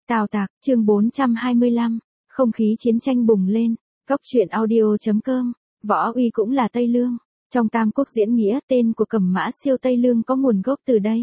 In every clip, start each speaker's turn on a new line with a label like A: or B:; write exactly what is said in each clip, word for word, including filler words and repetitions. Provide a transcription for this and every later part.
A: Tào Tạc, chương bốn trăm hai mươi lăm, không khí chiến tranh bùng lên, Cóc truyện audio.com, Võ Uy cũng là Tây Lương. Trong Tam Quốc diễn nghĩa, tên của Cẩm Mã Siêu Tây Lương có nguồn gốc từ đây.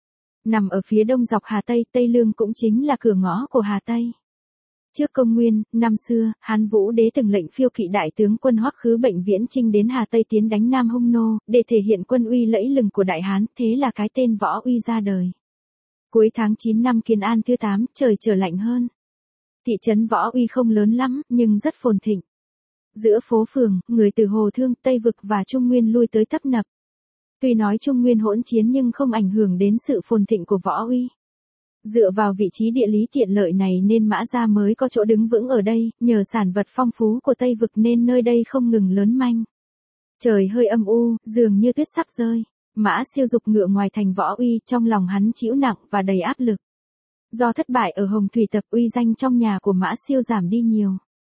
A: Nằm ở phía đông dọc Hà Tây, Tây Lương cũng chính là cửa ngõ của Hà Tây. Trước công nguyên, năm xưa, Hán Vũ Đế từng lệnh phiêu kỵ đại tướng quân Hoắc Khứ Bệnh viễn chinh đến Hà Tây tiến đánh Nam Hung Nô, để thể hiện quân uy lẫy lừng của Đại Hán, thế là cái tên Võ Uy ra đời. Cuối tháng chín năm Kiến An thứ tám, trời trở lạnh hơn. Thị trấn Võ Uy không lớn lắm, nhưng rất phồn thịnh. Giữa phố phường, người từ Hồ Thương, Tây Vực và Trung Nguyên lui tới tấp nập. Tuy nói Trung Nguyên hỗn chiến nhưng không ảnh hưởng đến sự phồn thịnh của Võ Uy. Dựa vào vị trí địa lý tiện lợi này nên Mã gia mới có chỗ đứng vững ở đây, nhờ sản vật phong phú của Tây Vực nên nơi đây không ngừng lớn manh. Trời hơi âm u, dường như tuyết sắp rơi. Mã Siêu dục ngựa ngoài thành Võ Uy, trong lòng hắn chịu nặng và đầy áp lực. Do thất bại ở Hồng Thủy Tập, uy danh trong nhà của Mã Siêu giảm đi nhiều.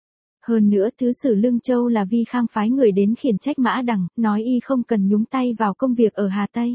A: Hơn nữa, thứ sử Lương Châu là Vi Khang phái người đến khiển trách Mã Đằng, nói y không cần nhúng tay vào công việc ở Hà Tây.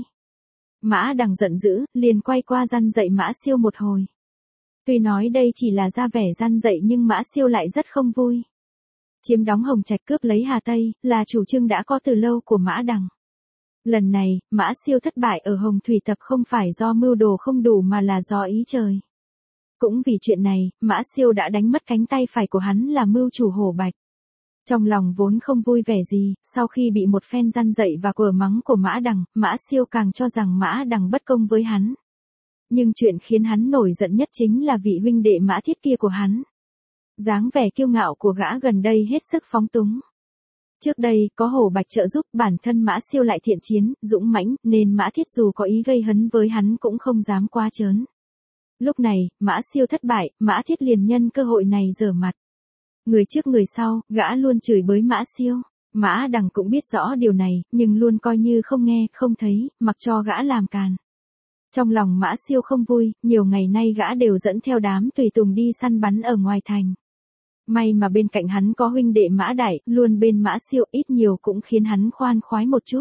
A: Mã Đằng giận dữ, liền quay qua răn dạy Mã Siêu một hồi. Tuy nói đây chỉ là ra vẻ răn dạy nhưng Mã Siêu lại rất không vui. Chiếm đóng Hồng Trạch, cướp lấy Hà Tây, là chủ trương đã có từ lâu của Mã Đằng. Lần này, Mã Siêu thất bại ở Hồng Thủy Tập không phải do mưu đồ không đủ mà là do ý trời. Cũng vì chuyện này, Mã Siêu đã đánh mất cánh tay phải của hắn là mưu chủ Hổ Bạch. Trong lòng vốn không vui vẻ gì, sau khi bị một phen răn dạy và quở mắng của Mã Đằng, Mã Siêu càng cho rằng Mã Đằng bất công với hắn. Nhưng chuyện khiến hắn nổi giận nhất chính là vị huynh đệ Mã Thiết kia của hắn. Dáng vẻ kiêu ngạo của gã gần đây hết sức phóng túng. Trước đây, có Hổ Bạch trợ giúp, bản thân Mã Siêu lại thiện chiến, dũng mãnh, nên Mã Thiết dù có ý gây hấn với hắn cũng không dám quá trớn. Lúc này, Mã Siêu thất bại, Mã Thiết liền nhân cơ hội này giở mặt. Người trước người sau, gã luôn chửi bới Mã Siêu. Mã Đằng cũng biết rõ điều này, nhưng luôn coi như không nghe, không thấy, mặc cho gã làm càn. Trong lòng Mã Siêu không vui, nhiều ngày nay gã đều dẫn theo đám tùy tùng đi săn bắn ở ngoài thành. May mà bên cạnh hắn có huynh đệ Mã Đại, luôn bên Mã Siêu, ít nhiều cũng khiến hắn khoan khoái một chút.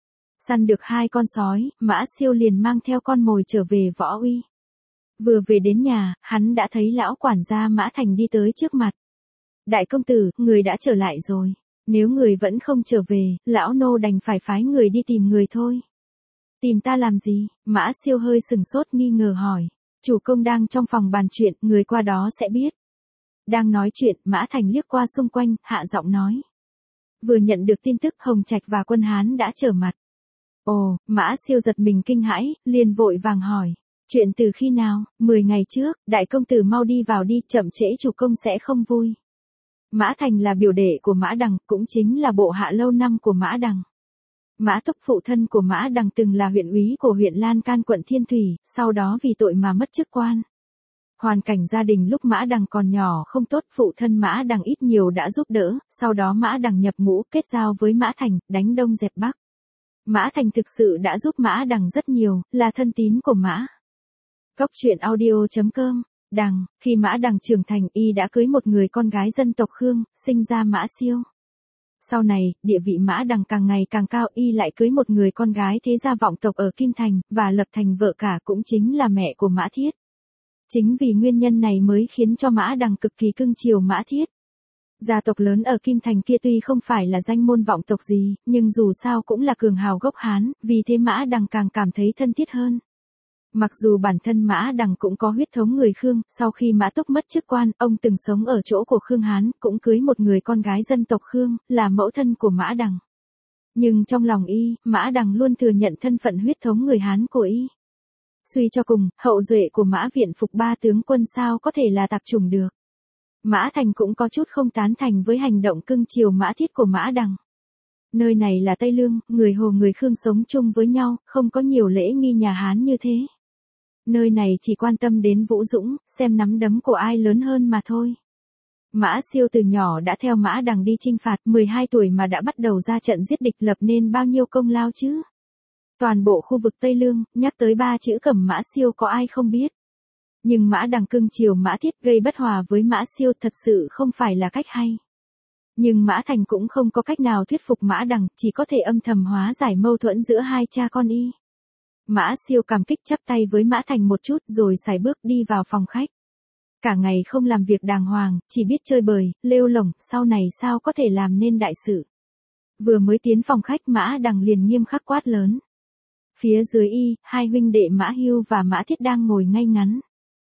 A: Săn được hai con sói, Mã Siêu liền mang theo con mồi trở về Võ Uy. Vừa về đến nhà, hắn đã thấy lão quản gia Mã Thành đi tới trước mặt. Đại công tử, người đã trở lại rồi. Nếu người vẫn không trở về, lão nô đành phải phái người đi tìm người thôi. Tìm ta làm gì? Mã Siêu hơi sừng sốt nghi ngờ hỏi. Chủ công đang trong phòng bàn chuyện, người qua đó sẽ biết. Đang nói chuyện, Mã Thành liếc qua xung quanh, hạ giọng nói. Vừa nhận được tin tức Hồng Trạch và quân Hán đã trở mặt. Ồ, Mã Siêu giật mình kinh hãi, liền vội vàng hỏi. Chuyện từ khi nào? Mười ngày trước, đại công tử mau đi vào đi, chậm trễ chủ công sẽ không vui. Mã Thành là biểu đệ của Mã Đằng, cũng chính là bộ hạ lâu năm của Mã Đằng. Mã Túc phụ thân của Mã Đằng từng là huyện úy của huyện Lan Can quận Thiên Thủy, sau đó vì tội mà mất chức quan. Hoàn cảnh gia đình lúc Mã Đằng còn nhỏ không tốt, phụ thân Mã Đằng ít nhiều đã giúp đỡ, sau đó Mã Đằng nhập ngũ, kết giao với Mã Thành, đánh Đông dẹp Bắc. Mã Thành thực sự đã giúp Mã Đằng rất nhiều, là thân tín của Mã. Cóc truyện audio.com, Đằng, khi Mã Đằng trưởng thành y đã cưới một người con gái dân tộc Khương, sinh ra Mã Siêu. Sau này, địa vị Mã Đằng càng ngày càng cao, y lại cưới một người con gái thế gia vọng tộc ở Kim Thành, và lập thành vợ cả cũng chính là mẹ của Mã Thiết. Chính vì nguyên nhân này mới khiến cho Mã Đằng cực kỳ cưng chiều Mã Thiết. Gia tộc lớn ở Kim Thành kia tuy không phải là danh môn vọng tộc gì, nhưng dù sao cũng là cường hào gốc Hán, vì thế Mã Đằng càng cảm thấy thân thiết hơn. Mặc dù bản thân Mã Đằng cũng có huyết thống người Khương, sau khi Mã Túc mất chức quan, ông từng sống ở chỗ của Khương Hán, cũng cưới một người con gái dân tộc Khương, là mẫu thân của Mã Đằng. Nhưng trong lòng y, Mã Đằng luôn thừa nhận thân phận huyết thống người Hán của y. Suy cho cùng, hậu duệ của Mã Viện Phục ba tướng quân sao có thể là tặc chủng được. Mã Thành cũng có chút không tán thành với hành động cưng chiều Mã Thiết của Mã Đằng. Nơi này là Tây Lương, người Hồ người Khương sống chung với nhau, không có nhiều lễ nghi nhà Hán như thế. Nơi này chỉ quan tâm đến vũ dũng, xem nắm đấm của ai lớn hơn mà thôi. Mã Siêu từ nhỏ đã theo Mã Đằng đi chinh phạt, mười hai tuổi mà đã bắt đầu ra trận giết địch, lập nên bao nhiêu công lao chứ. Toàn bộ khu vực Tây Lương, nhắc tới ba chữ Cẩm Mã Siêu có ai không biết. Nhưng Mã Đằng cưng chiều Mã Thiết, gây bất hòa với Mã Siêu thật sự không phải là cách hay. Nhưng Mã Thành cũng không có cách nào thuyết phục Mã Đằng, chỉ có thể âm thầm hóa giải mâu thuẫn giữa hai cha con y. Mã Siêu cảm kích chắp tay với Mã Thành một chút rồi sải bước đi vào phòng khách. Cả ngày không làm việc đàng hoàng, chỉ biết chơi bời, lêu lổng, sau này sao có thể làm nên đại sự. Vừa mới tiến phòng khách Mã Đằng liền nghiêm khắc quát lớn. Phía dưới y, hai huynh đệ Mã Hưu và Mã Thiết đang ngồi ngay ngắn.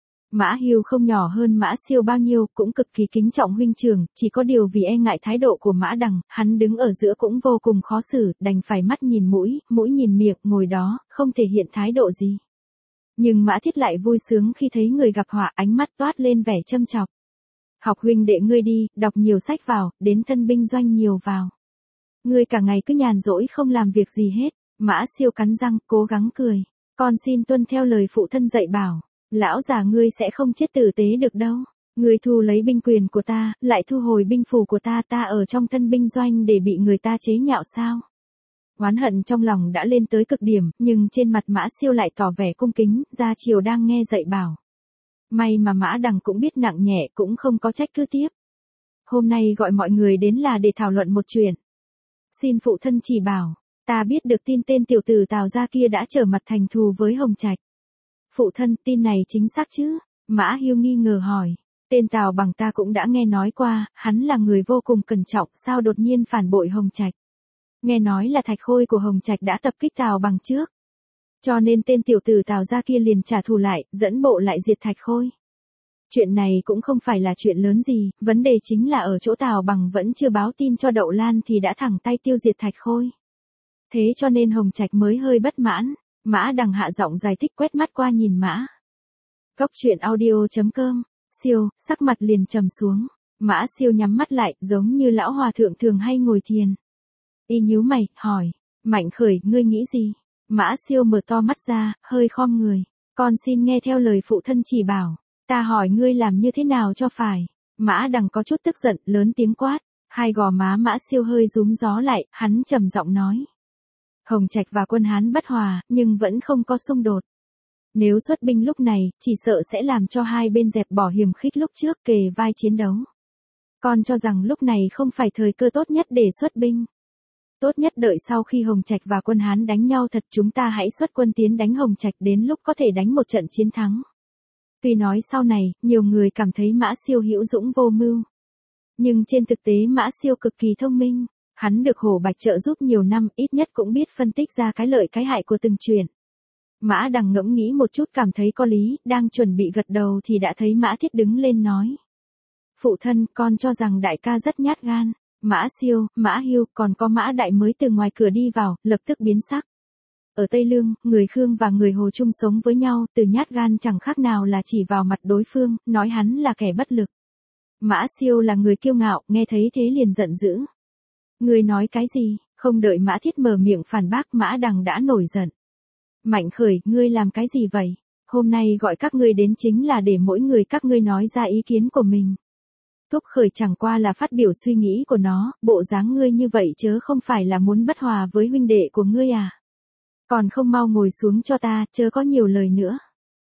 A: Mã Hưu không nhỏ hơn Mã Siêu bao nhiêu, cũng cực kỳ kính trọng huynh trưởng, chỉ có điều vì e ngại thái độ của Mã Đằng, hắn đứng ở giữa cũng vô cùng khó xử, đành phải mắt nhìn mũi, mũi nhìn miệng, ngồi đó, không thể hiện thái độ gì. Nhưng Mã Thiết lại vui sướng khi thấy người gặp họa, ánh mắt toát lên vẻ châm chọc. Học huynh đệ ngươi đi, đọc nhiều sách vào, đến thân binh doanh nhiều vào. Ngươi cả ngày cứ nhàn rỗi không làm việc gì hết. Mã Siêu cắn răng, cố gắng cười. Con xin tuân theo lời phụ thân dạy bảo. Lão già ngươi sẽ không chết tử tế được đâu. Ngươi thu lấy binh quyền của ta, lại thu hồi binh phù của ta, ta ở trong thân binh doanh để bị người ta chế nhạo sao? Oán hận trong lòng đã lên tới cực điểm, nhưng trên mặt Mã Siêu lại tỏ vẻ cung kính, ra chiều đang nghe dạy bảo. May mà Mã Đằng cũng biết nặng nhẹ, cũng không có trách cứ tiếp. Hôm nay gọi mọi người đến là để thảo luận một chuyện. Xin phụ thân chỉ bảo, ta biết được tin tên tiểu tử Tào gia kia đã trở mặt thành thù với Hồng Trạch. Phụ thân, tin này chính xác chứ? Mã Hưu nghi ngờ hỏi. Tên Tào Bằng ta cũng đã nghe nói qua, hắn là người vô cùng cẩn trọng, sao đột nhiên phản bội Hồng Trạch? Nghe nói là Thạch Khôi của Hồng Trạch đã tập kích Tào Bằng trước. Cho nên tên tiểu tử Tào gia kia liền trả thù lại, dẫn bộ lại diệt Thạch Khôi. Chuyện này cũng không phải là chuyện lớn gì, vấn đề chính là ở chỗ Tào Bằng vẫn chưa báo tin cho Đậu Lan thì đã thẳng tay tiêu diệt Thạch Khôi. Thế cho nên Hồng Trạch mới hơi bất mãn. Mã Đằng hạ giọng giải thích, quét mắt qua nhìn Mã. Cốc truyện audio chấm com. Siêu, sắc mặt liền trầm xuống. Mã Siêu nhắm mắt lại, giống như lão hòa thượng thường hay ngồi thiền. Y nhíu mày, hỏi. Mạnh Khởi, ngươi nghĩ gì? Mã Siêu mở to mắt ra, hơi khom người. Con xin nghe theo lời phụ thân chỉ bảo. Ta hỏi ngươi làm như thế nào cho phải? Mã Đằng có chút tức giận, lớn tiếng quát. Hai gò má Mã Siêu hơi rúm gió lại, hắn trầm giọng nói. Hồng Trạch và quân Hán bất hòa, nhưng vẫn không có xung đột. Nếu xuất binh lúc này, chỉ sợ sẽ làm cho hai bên dẹp bỏ hiềm khích lúc trước kề vai chiến đấu. Con cho rằng lúc này không phải thời cơ tốt nhất để xuất binh. Tốt nhất đợi sau khi Hồng Trạch và quân Hán đánh nhau thật, chúng ta hãy xuất quân tiến đánh Hồng Trạch, đến lúc có thể đánh một trận chiến thắng. Tuy nói sau này, nhiều người cảm thấy Mã Siêu hữu dũng vô mưu. Nhưng trên thực tế Mã Siêu cực kỳ thông minh. Hắn được Hổ Bạch trợ giúp nhiều năm, ít nhất cũng biết phân tích ra cái lợi cái hại của từng chuyện. Mã Đằng ngẫm nghĩ một chút cảm thấy có lý, đang chuẩn bị gật đầu thì đã thấy Mã Thiết đứng lên nói. Phụ thân, con cho rằng đại ca rất nhát gan. Mã Siêu, Mã Hưu, còn có Mã Đại mới từ ngoài cửa đi vào, lập tức biến sắc. Ở Tây Lương, người Khương và người Hồ chung sống với nhau, từ nhát gan chẳng khác nào là chỉ vào mặt đối phương, nói hắn là kẻ bất lực. Mã Siêu là người kiêu ngạo, nghe thấy thế liền giận dữ. Ngươi nói cái gì? Không đợi Mã Thiết mở miệng phản bác, Mã Đằng đã nổi giận. Mạnh Khởi, ngươi làm cái gì vậy? Hôm nay gọi các ngươi đến chính là để mỗi người các ngươi nói ra ý kiến của mình. Thúc Khởi chẳng qua là phát biểu suy nghĩ của nó, bộ dáng ngươi như vậy chớ không phải là muốn bất hòa với huynh đệ của ngươi à? Còn không mau ngồi xuống cho ta, chớ có nhiều lời nữa.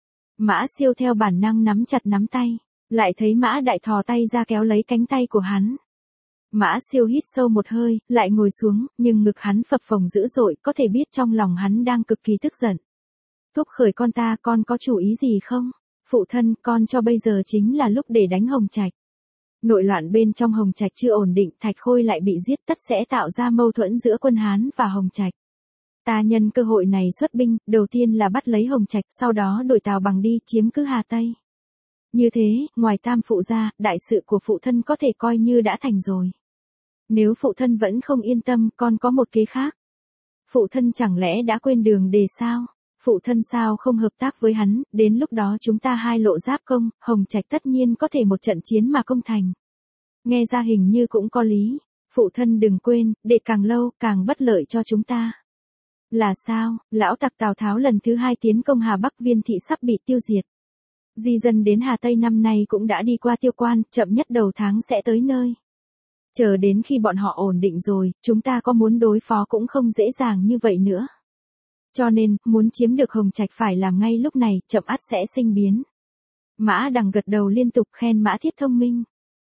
A: Mã Siêu theo bản năng nắm chặt nắm tay, lại thấy Mã Đại thò tay ra kéo lấy cánh tay của hắn. Mã Siêu hít sâu một hơi, lại ngồi xuống, nhưng ngực hắn phập phồng dữ dội, có thể biết trong lòng hắn đang cực kỳ tức giận. Thúc Khởi con ta, con có chủ ý gì không? Phụ thân, con cho bây giờ chính là lúc để đánh Hồng Trạch. Nội loạn bên trong Hồng Trạch chưa ổn định, Thạch Khôi lại bị giết, tất sẽ tạo ra mâu thuẫn giữa quân Hán và Hồng Trạch. Ta nhân cơ hội này xuất binh, đầu tiên là bắt lấy Hồng Trạch, sau đó đổi Tào Bằng đi, chiếm cứ Hà Tây. Như thế, ngoài tam phụ ra, đại sự của phụ thân có thể coi như đã thành rồi. Nếu phụ thân vẫn không yên tâm, con có một kế khác. Phụ thân chẳng lẽ đã quên đường đề sao? Phụ thân sao không hợp tác với hắn, đến lúc đó chúng ta hai lộ giáp công, Hồng Trạch tất nhiên có thể một trận chiến mà công thành. Nghe ra hình như cũng có lý. Phụ thân đừng quên, để càng lâu, càng bất lợi cho chúng ta. Là sao? Lão tặc Tào Tháo lần thứ hai tiến công Hà Bắc, Viên thị sắp bị tiêu diệt. Di dân đến Hà Tây năm nay cũng đã đi qua Tiêu Quan, chậm nhất đầu tháng sẽ tới nơi. Chờ đến khi bọn họ ổn định rồi, chúng ta có muốn đối phó cũng không dễ dàng như vậy nữa. Cho nên, muốn chiếm được Hồng Trạch phải làm ngay lúc này, chậm ắt sẽ sinh biến. Mã Đằng gật đầu liên tục khen Mã Thiết thông minh.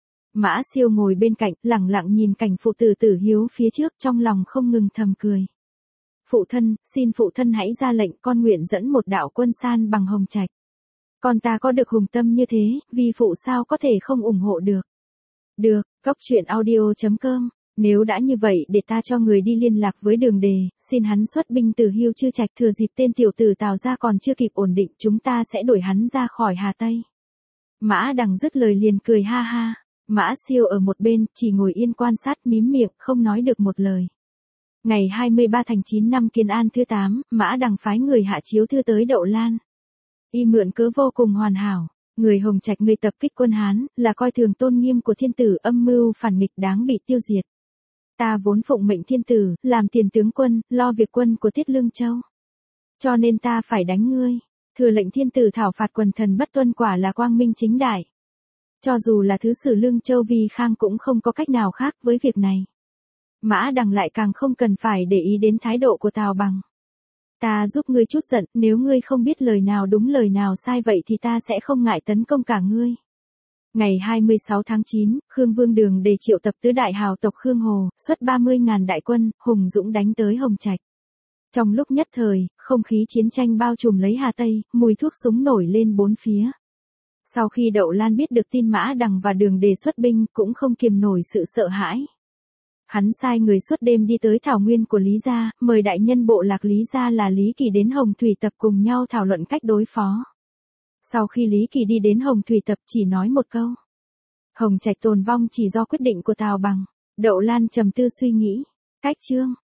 A: Mã Siêu ngồi bên cạnh, lẳng lặng nhìn cảnh phụ tử Tử Hiếu phía trước, trong lòng không ngừng thầm cười. Phụ thân, xin phụ thân hãy ra lệnh, con nguyện dẫn một đạo quân san bằng Hồng Trạch. Con ta có được hùng tâm như thế, vi phụ sao có thể không ủng hộ được. Được, Cốc truyện audio chấm com. Nếu đã như vậy để ta cho người đi liên lạc với Đường Đề, xin hắn xuất binh từ Hưu Chư Trạch, thừa dịp tên tiểu tử Tào gia còn chưa kịp ổn định, chúng ta sẽ đuổi hắn ra khỏi Hà Tây. Mã Đằng dứt lời liền cười ha ha. Mã Siêu ở một bên, chỉ ngồi yên quan sát mím miệng, không nói được một lời. Ngày hai mươi ba tháng chín năm Kiến An thứ tám, Mã Đằng phái người hạ chiếu thư tới Đậu Lan. Y mượn cớ vô cùng hoàn hảo. Người Hồng Trạch người tập kích quân Hán, là coi thường tôn nghiêm của thiên tử, âm mưu phản nghịch đáng bị tiêu diệt. Ta vốn phụng mệnh thiên tử, làm tiền tướng quân, lo việc quân của Tiết Lương Châu. Cho nên ta phải đánh ngươi. Thừa lệnh thiên tử thảo phạt quần thần bất tuân, quả là quang minh chính đại. Cho dù là thứ sử Lương Châu Vi Khang cũng không có cách nào khác với việc này. Mã Đằng lại càng không cần phải để ý đến thái độ của Tào Bằng. Ta giúp ngươi chút giận, nếu ngươi không biết lời nào đúng lời nào sai vậy thì ta sẽ không ngại tấn công cả ngươi. Ngày hai mươi sáu tháng chín, Khương Vương Đường Đề triệu tập tứ đại hào tộc Khương Hồ, xuất ba mươi ngàn đại quân, hùng dũng đánh tới Hồng Trạch. Trong lúc nhất thời, không khí chiến tranh bao trùm lấy Hà Tây, mùi thuốc súng nổi lên bốn phía. Sau khi Đậu Lan biết được tin Mã Đằng và Đường Đề xuất binh, cũng không kiềm nổi sự sợ hãi. Hắn sai người suốt đêm đi tới thảo nguyên của Lý Gia, mời đại nhân bộ lạc Lý Gia là Lý Kỳ đến Hồng Thủy Tập cùng nhau thảo luận cách đối phó. Sau khi Lý Kỳ đi đến Hồng Thủy Tập chỉ nói một câu. Hồng Trạch tồn vong chỉ do quyết định của Tào Bằng. Đậu Lan trầm tư suy nghĩ. Cách chương.